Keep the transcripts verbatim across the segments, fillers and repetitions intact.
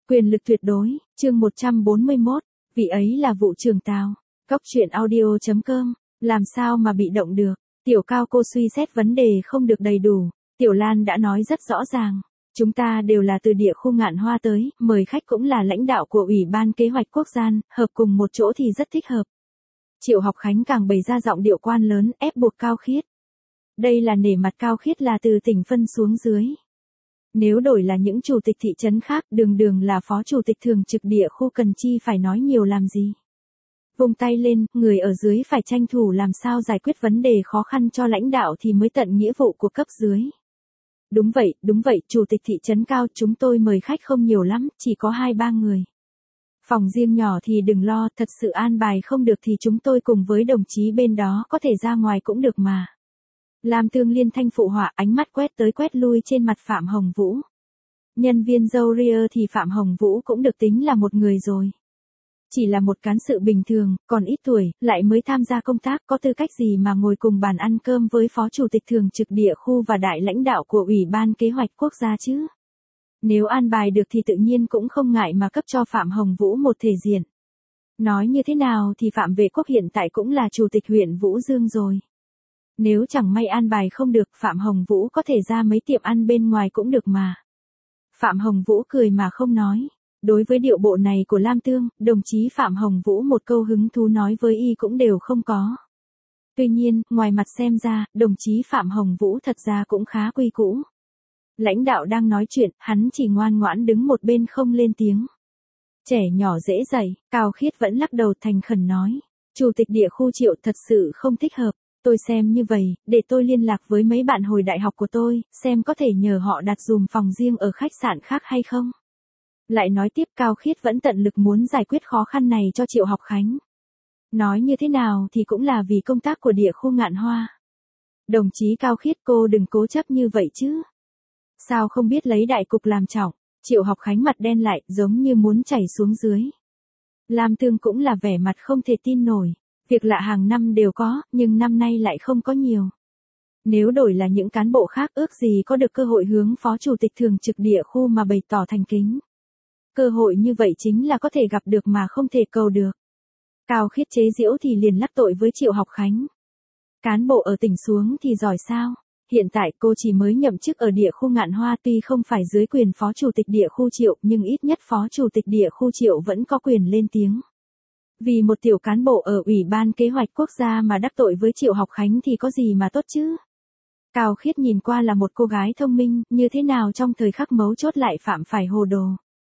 Quyền lực tuyệt đối, chương một trăm bốn mươi mốt, vị ấy là vụ trưởng Tào. Góc truyện audio chấm com, làm sao mà bị động được. Tiểu Cao cô suy xét vấn đề không được đầy đủ. Tiểu Lan đã nói rất rõ ràng. Chúng ta đều là từ địa khu Ngạn Hoa tới, mời khách cũng là lãnh đạo của Ủy ban Kế hoạch Quốc gia, hợp cùng một chỗ thì rất thích hợp. Triệu Học Khánh càng bày ra giọng điệu quan lớn, ép buộc Cao Khiết. Đây là nể mặt Cao Khiết là từ tỉnh phân xuống dưới. Nếu đổi là những chủ tịch thị trấn khác, đường đường là phó chủ tịch thường trực địa khu cần chi phải nói nhiều làm gì. Vung tay lên, người ở dưới phải tranh thủ làm sao giải quyết vấn đề khó khăn cho lãnh đạo thì mới tận nghĩa vụ của cấp dưới. Đúng vậy, đúng vậy, chủ tịch thị trấn Cao, chúng tôi mời khách không nhiều lắm, chỉ có hai ba người. Phòng riêng nhỏ thì đừng lo, thật sự an bài không được thì chúng tôi cùng với đồng chí bên đó có thể ra ngoài cũng được mà. Lam Tương liên thanh phụ họa, ánh mắt quét tới quét lui trên mặt Phạm Hồng Vũ. Nhân viên dâu ria thì Phạm Hồng Vũ cũng được tính là một người rồi. Chỉ là một cán sự bình thường, còn ít tuổi, lại mới tham gia công tác, có tư cách gì mà ngồi cùng bàn ăn cơm với phó chủ tịch thường trực địa khu và đại lãnh đạo của Ủy ban Kế hoạch Quốc gia chứ. Nếu an bài được thì tự nhiên cũng không ngại mà cấp cho Phạm Hồng Vũ một thể diện. Nói như thế nào thì Phạm Vệ Quốc hiện tại cũng là chủ tịch huyện Vũ Dương rồi. Nếu chẳng may an bài không được, Phạm Hồng Vũ có thể ra mấy tiệm ăn bên ngoài cũng được mà. Phạm Hồng Vũ cười mà không nói. Đối với điệu bộ này của Lam Tương, đồng chí Phạm Hồng Vũ một câu hứng thú nói với y cũng đều không có. Tuy nhiên, ngoài mặt xem ra, đồng chí Phạm Hồng Vũ thật ra cũng khá quy củ. Lãnh đạo đang nói chuyện, hắn chỉ ngoan ngoãn đứng một bên không lên tiếng. Trẻ nhỏ dễ dạy, Cao Khiết vẫn lắc đầu thành khẩn nói. Chủ tịch địa khu Triệu thật sự không thích hợp. Tôi xem như vậy, để tôi liên lạc với mấy bạn hồi đại học của tôi, xem có thể nhờ họ đặt dùm phòng riêng ở khách sạn khác hay không. Lại nói tiếp, Cao Khiết vẫn tận lực muốn giải quyết khó khăn này cho Triệu Học Khánh. Nói như thế nào thì cũng là vì công tác của địa khu Ngạn Hoa. Đồng chí Cao Khiết, cô đừng cố chấp như vậy chứ. Sao không biết lấy đại cục làm trọng. Triệu Học Khánh mặt đen lại, giống như muốn chảy xuống dưới. Lam Tương cũng là vẻ mặt không thể tin nổi. Việc lạ hàng năm đều có, nhưng năm nay lại không có nhiều. Nếu đổi là những cán bộ khác, ước gì có được cơ hội hướng phó chủ tịch thường trực địa khu mà bày tỏ thành kính. Cơ hội như vậy chính là có thể gặp được mà không thể cầu được. Cao Khiết chế giễu thì liền lắc tội với Triệu Học Khánh. Cán bộ ở tỉnh xuống thì giỏi sao? Hiện tại cô chỉ mới nhậm chức ở địa khu Ngạn Hoa, tuy không phải dưới quyền phó chủ tịch địa khu Triệu, nhưng ít nhất phó chủ tịch địa khu Triệu vẫn có quyền lên tiếng. Vì một tiểu cán bộ ở Ủy ban Kế hoạch Quốc gia mà đắc tội với Triệu Học Khánh thì có gì mà tốt chứ? Cao Khiết nhìn qua là một cô gái thông minh, như thế nào trong thời khắc mấu chốt lại phạm phải hồ đồ.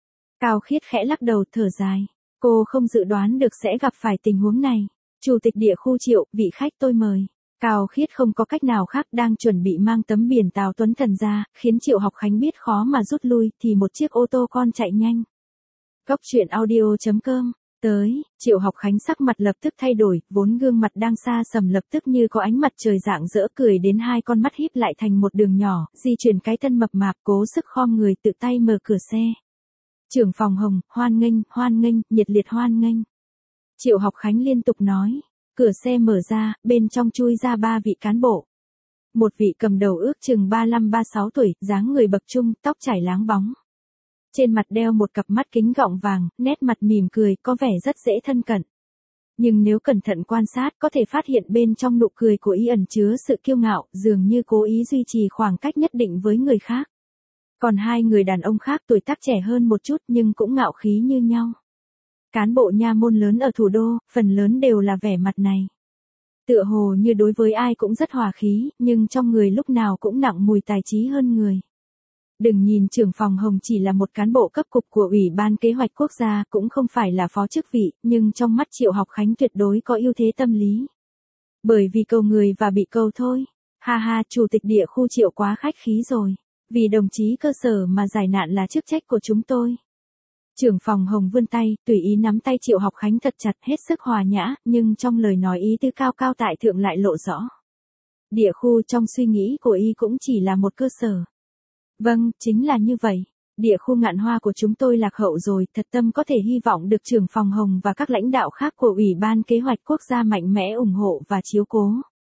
Cao Khiết khẽ lắc đầu thở dài. Cô không dự đoán được sẽ gặp phải tình huống này. Chủ tịch địa khu Triệu, vị khách tôi mời. Cao Khiết không có cách nào khác, đang chuẩn bị mang tấm biển Tào Tuấn Thần ra, khiến Triệu Học Khánh biết khó mà rút lui, thì một chiếc ô tô con chạy nhanh. Góc truyện audio chấm com. Tới, Triệu Học Khánh sắc mặt lập tức thay đổi, vốn gương mặt đang xa sầm lập tức như có ánh mặt trời rạng rỡ cười đến hai con mắt híp lại thành một đường nhỏ, di chuyển cái thân mập mạp cố sức khom người tự tay mở cửa xe. Trưởng phòng Hồng, hoan nghênh, hoan nghênh, nhiệt liệt hoan nghênh. Triệu Học Khánh liên tục nói, cửa xe mở ra, bên trong chui ra ba vị cán bộ. Một vị cầm đầu ước chừng ba lăm ba sáu tuổi, dáng người bậc trung, tóc chải láng bóng. Trên mặt đeo một cặp mắt kính gọng vàng, nét mặt mỉm cười, có vẻ rất dễ thân cận. Nhưng nếu cẩn thận quan sát có thể phát hiện bên trong nụ cười của y ẩn chứa sự kiêu ngạo, dường như cố ý duy trì khoảng cách nhất định với người khác. Còn hai người đàn ông khác tuổi tác trẻ hơn một chút nhưng cũng ngạo khí như nhau. Cán bộ nha môn lớn ở thủ đô, phần lớn đều là vẻ mặt này. Tựa hồ như đối với ai cũng rất hòa khí, nhưng trong người lúc nào cũng nặng mùi tài trí hơn người. Đừng nhìn trưởng phòng Hồng chỉ là một cán bộ cấp cục của Ủy ban Kế hoạch Quốc gia, cũng không phải là phó chức vị, nhưng trong mắt Triệu Học Khánh tuyệt đối có ưu thế tâm lý. Bởi vì cầu người và bị cầu thôi. Ha ha, chủ tịch địa khu Triệu quá khách khí rồi. Vì đồng chí cơ sở mà giải nạn là chức trách của chúng tôi. Trưởng phòng Hồng vươn tay, tùy ý nắm tay Triệu Học Khánh thật chặt, hết sức hòa nhã, nhưng trong lời nói ý tứ cao cao tại thượng lại lộ rõ. Địa khu trong suy nghĩ của y cũng chỉ là một cơ sở. Vâng, chính là như vậy. Địa khu Ngạn Hoa của chúng tôi lạc hậu rồi, thật tâm có thể hy vọng được trưởng phòng Hồng và các lãnh đạo khác của Ủy ban Kế hoạch Quốc gia mạnh mẽ ủng hộ và chiếu cố.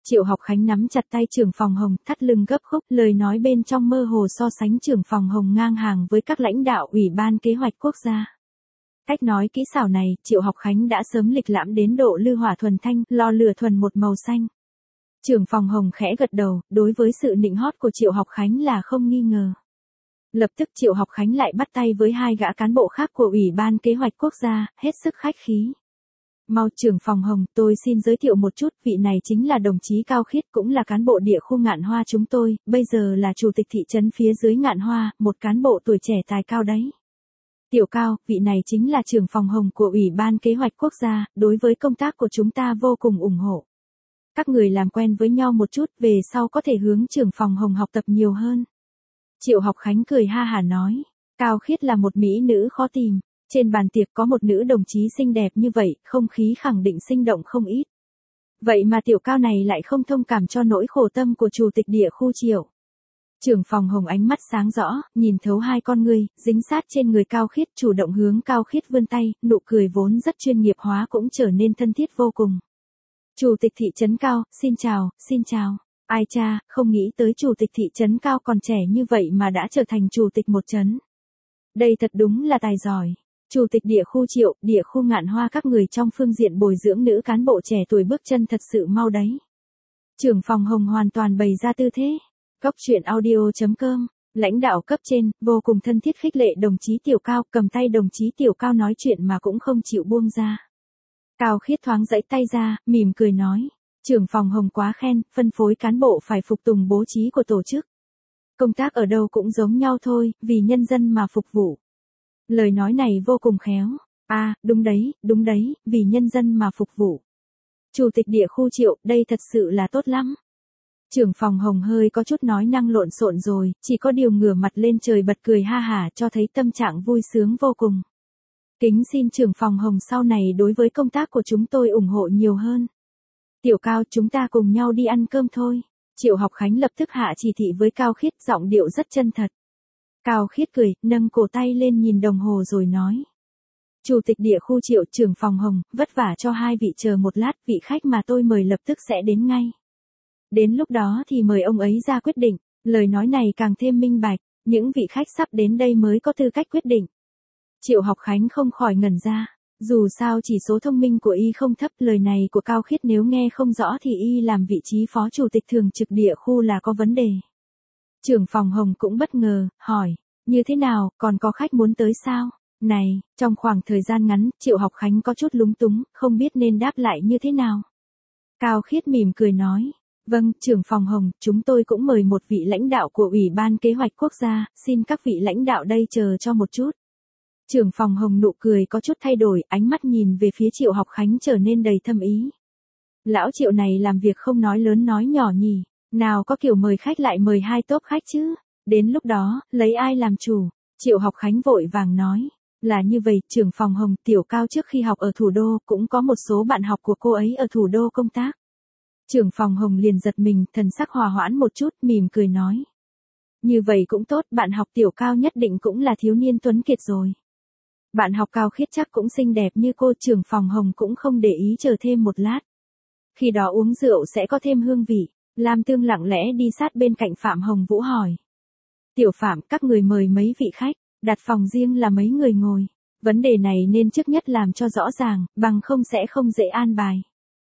Triệu Học Khánh nắm chặt tay Trưởng phòng Hồng, thắt lưng gấp khúc, lời nói bên trong mơ hồ so sánh Trưởng phòng Hồng ngang hàng với các lãnh đạo Ủy ban Kế hoạch Quốc gia. Cách nói kỹ xảo này, Triệu Học Khánh đã sớm lịch lãm đến độ lư hỏa thuần thanh, lò lửa thuần một màu xanh. Trưởng phòng Hồng khẽ gật đầu, đối với sự nịnh hót của Triệu Học Khánh là không nghi ngờ. Lập tức Triệu Học Khánh lại bắt tay với hai gã cán bộ khác của Ủy ban Kế hoạch Quốc gia, hết sức khách khí. Mau Trưởng phòng Hồng, tôi xin giới thiệu một chút, vị này chính là đồng chí Cao Khiết, cũng là cán bộ địa khu Ngạn Hoa chúng tôi, bây giờ là chủ tịch thị trấn phía dưới Ngạn Hoa, một cán bộ tuổi trẻ tài cao đấy. Tiểu Cao, vị này chính là Trưởng phòng Hồng của Ủy ban Kế hoạch Quốc gia, đối với công tác của chúng ta vô cùng ủng hộ. Các người làm quen với nhau một chút, về sau có thể hướng Trưởng phòng Hồng học tập nhiều hơn. Triệu Học Khánh cười ha hả nói, Cao Khiết là một mỹ nữ khó tìm. Trên bàn tiệc có một nữ đồng chí xinh đẹp như vậy, không khí khẳng định sinh động không ít. Vậy mà Tiểu Cao này lại không thông cảm cho nỗi khổ tâm của chủ tịch địa khu Triệu. Trưởng phòng Hồng ánh mắt sáng rõ, nhìn thấu hai con ngươi, dính sát trên người Cao Khiết, chủ động hướng Cao Khiết vươn tay, nụ cười vốn rất chuyên nghiệp hóa cũng trở nên thân thiết vô cùng. Chủ tịch thị trấn Cao, xin chào, xin chào. Ai cha, không nghĩ tới chủ tịch thị trấn Cao còn trẻ như vậy mà đã trở thành chủ tịch một trấn. Đây thật đúng là tài giỏi. Chủ tịch địa khu Triệu, địa khu Ngạn Hoa các người trong phương diện bồi dưỡng nữ cán bộ trẻ tuổi bước chân thật sự mau đấy. Trưởng phòng Hồng hoàn toàn bày ra tư thế. Cóc truyện audio chấm com, lãnh đạo cấp trên, vô cùng thân thiết khích lệ đồng chí Tiểu Cao, cầm tay đồng chí Tiểu Cao nói chuyện mà cũng không chịu buông ra. Cao Khiết thoáng giãy tay ra, mỉm cười nói, trưởng phòng Hồng quá khen, phân phối cán bộ phải phục tùng bố trí của tổ chức. Công tác ở đâu cũng giống nhau thôi, vì nhân dân mà phục vụ. Lời nói này vô cùng khéo. À, đúng đấy, đúng đấy, vì nhân dân mà phục vụ. Chủ tịch địa khu Triệu, đây thật sự là tốt lắm. Trưởng phòng Hồng hơi có chút nói năng lộn xộn rồi, chỉ có điều ngửa mặt lên trời bật cười ha hả cho thấy tâm trạng vui sướng vô cùng. Kính xin trưởng phòng Hồng sau này đối với công tác của chúng tôi ủng hộ nhiều hơn. Tiểu Cao, chúng ta cùng nhau đi ăn cơm thôi. Triệu Học Khánh lập tức hạ chỉ thị với Cao Khiết, giọng điệu rất chân thật. Cao Khiết cười, nâng cổ tay lên nhìn đồng hồ rồi nói. Chủ tịch địa khu Triệu, trưởng phòng Hồng, vất vả cho hai vị chờ một lát, vị khách mà tôi mời lập tức sẽ đến ngay. Đến lúc đó thì mời ông ấy ra quyết định, lời nói này càng thêm minh bạch, những vị khách sắp đến đây mới có tư cách quyết định. Triệu Học Khánh không khỏi ngẩn ra, dù sao chỉ số thông minh của y không thấp, lời này của Cao Khiết nếu nghe không rõ thì y làm vị trí phó chủ tịch thường trực địa khu là có vấn đề. Trưởng phòng Hồng cũng bất ngờ, hỏi, như thế nào, còn có khách muốn tới sao? Này, trong khoảng thời gian ngắn, Triệu Học Khánh có chút lúng túng, không biết nên đáp lại như thế nào. Cao Khiết mỉm cười nói, vâng, trưởng phòng Hồng, chúng tôi cũng mời một vị lãnh đạo của Ủy ban Kế hoạch Quốc gia, xin các vị lãnh đạo đây chờ cho một chút. Trưởng phòng Hồng nụ cười có chút thay đổi, ánh mắt nhìn về phía Triệu Học Khánh trở nên đầy thâm ý. Lão Triệu này làm việc không nói lớn nói nhỏ nhỉ, nào có kiểu mời khách lại mời hai tốp khách chứ, đến lúc đó, lấy ai làm chủ. Triệu Học Khánh vội vàng nói, là như vậy, trưởng phòng Hồng, Tiểu Cao trước khi học ở thủ đô, cũng có một số bạn học của cô ấy ở thủ đô công tác. Trưởng phòng Hồng liền giật mình, thần sắc hòa hoãn một chút, mỉm cười nói. Như vậy cũng tốt, bạn học Tiểu Cao nhất định cũng là thiếu niên tuấn kiệt rồi. Bạn học Cao Khiết chắc cũng xinh đẹp như cô. Trưởng phòng Hồng cũng không để ý chờ thêm một lát. Khi đó uống rượu sẽ có thêm hương vị. Lam Tương lặng lẽ đi sát bên cạnh Phạm Hồng Vũ hỏi. Tiểu Phạm, các người mời mấy vị khách, đặt phòng riêng là mấy người ngồi. Vấn đề này nên trước nhất làm cho rõ ràng, bằng không sẽ không dễ an bài.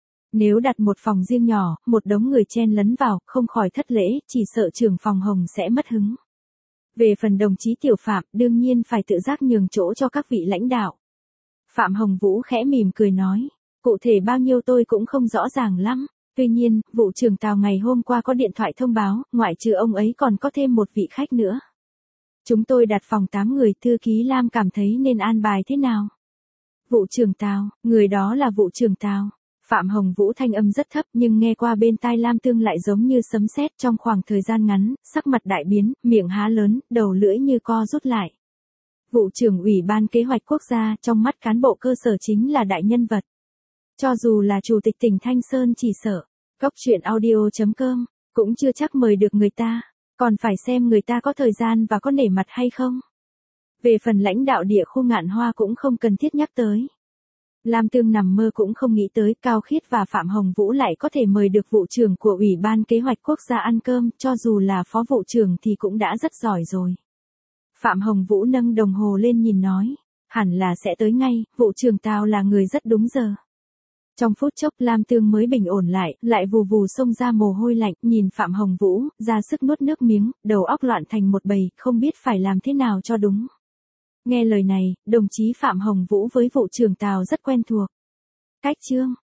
Nếu đặt một phòng riêng nhỏ, một đống người chen lấn vào, không khỏi thất lễ, chỉ sợ trưởng phòng Hồng sẽ mất hứng. Về phần đồng chí Tiểu Phạm, đương nhiên phải tự giác nhường chỗ cho các vị lãnh đạo. Phạm Hồng Vũ khẽ mỉm cười nói, cụ thể bao nhiêu tôi cũng không rõ ràng lắm. Tuy nhiên, vụ trưởng Tào ngày hôm qua có điện thoại thông báo, ngoại trừ ông ấy còn có thêm một vị khách nữa. Chúng tôi đặt phòng tám người, thư ký Lam cảm thấy nên an bài thế nào? Vụ trưởng Tào, người đó là vụ trưởng Tào. Phạm Hồng Vũ thanh âm rất thấp nhưng nghe qua bên tai Lam Tương lại giống như sấm sét. Trong khoảng thời gian ngắn, sắc mặt đại biến, miệng há lớn, đầu lưỡi như co rút lại. Vụ trưởng Ủy ban Kế hoạch Quốc gia trong mắt cán bộ cơ sở chính là đại nhân vật. Cho dù là chủ tịch tỉnh Thanh Sơn chỉ sợ, cóc truyện audio chấm com, cũng chưa chắc mời được người ta, còn phải xem người ta có thời gian và có nể mặt hay không. Về phần lãnh đạo địa khu Ngạn Hoa cũng không cần thiết nhắc tới. Lam Tương nằm mơ cũng không nghĩ tới Cao Khiết và Phạm Hồng Vũ lại có thể mời được vụ trưởng của Ủy ban Kế hoạch Quốc gia ăn cơm, cho dù là phó vụ trưởng thì cũng đã rất giỏi rồi. Phạm Hồng Vũ nâng đồng hồ lên nhìn nói, hẳn là sẽ tới ngay, vụ trưởng Tào là người rất đúng giờ. Trong phút chốc Lam Tương mới bình ổn lại, lại vù vù xông ra mồ hôi lạnh, nhìn Phạm Hồng Vũ, ra sức nuốt nước miếng, đầu óc loạn thành một bầy, không biết phải làm thế nào cho đúng. Nghe lời này, đồng chí Phạm Hồng Vũ với vụ trưởng Tào rất quen thuộc. Cách chương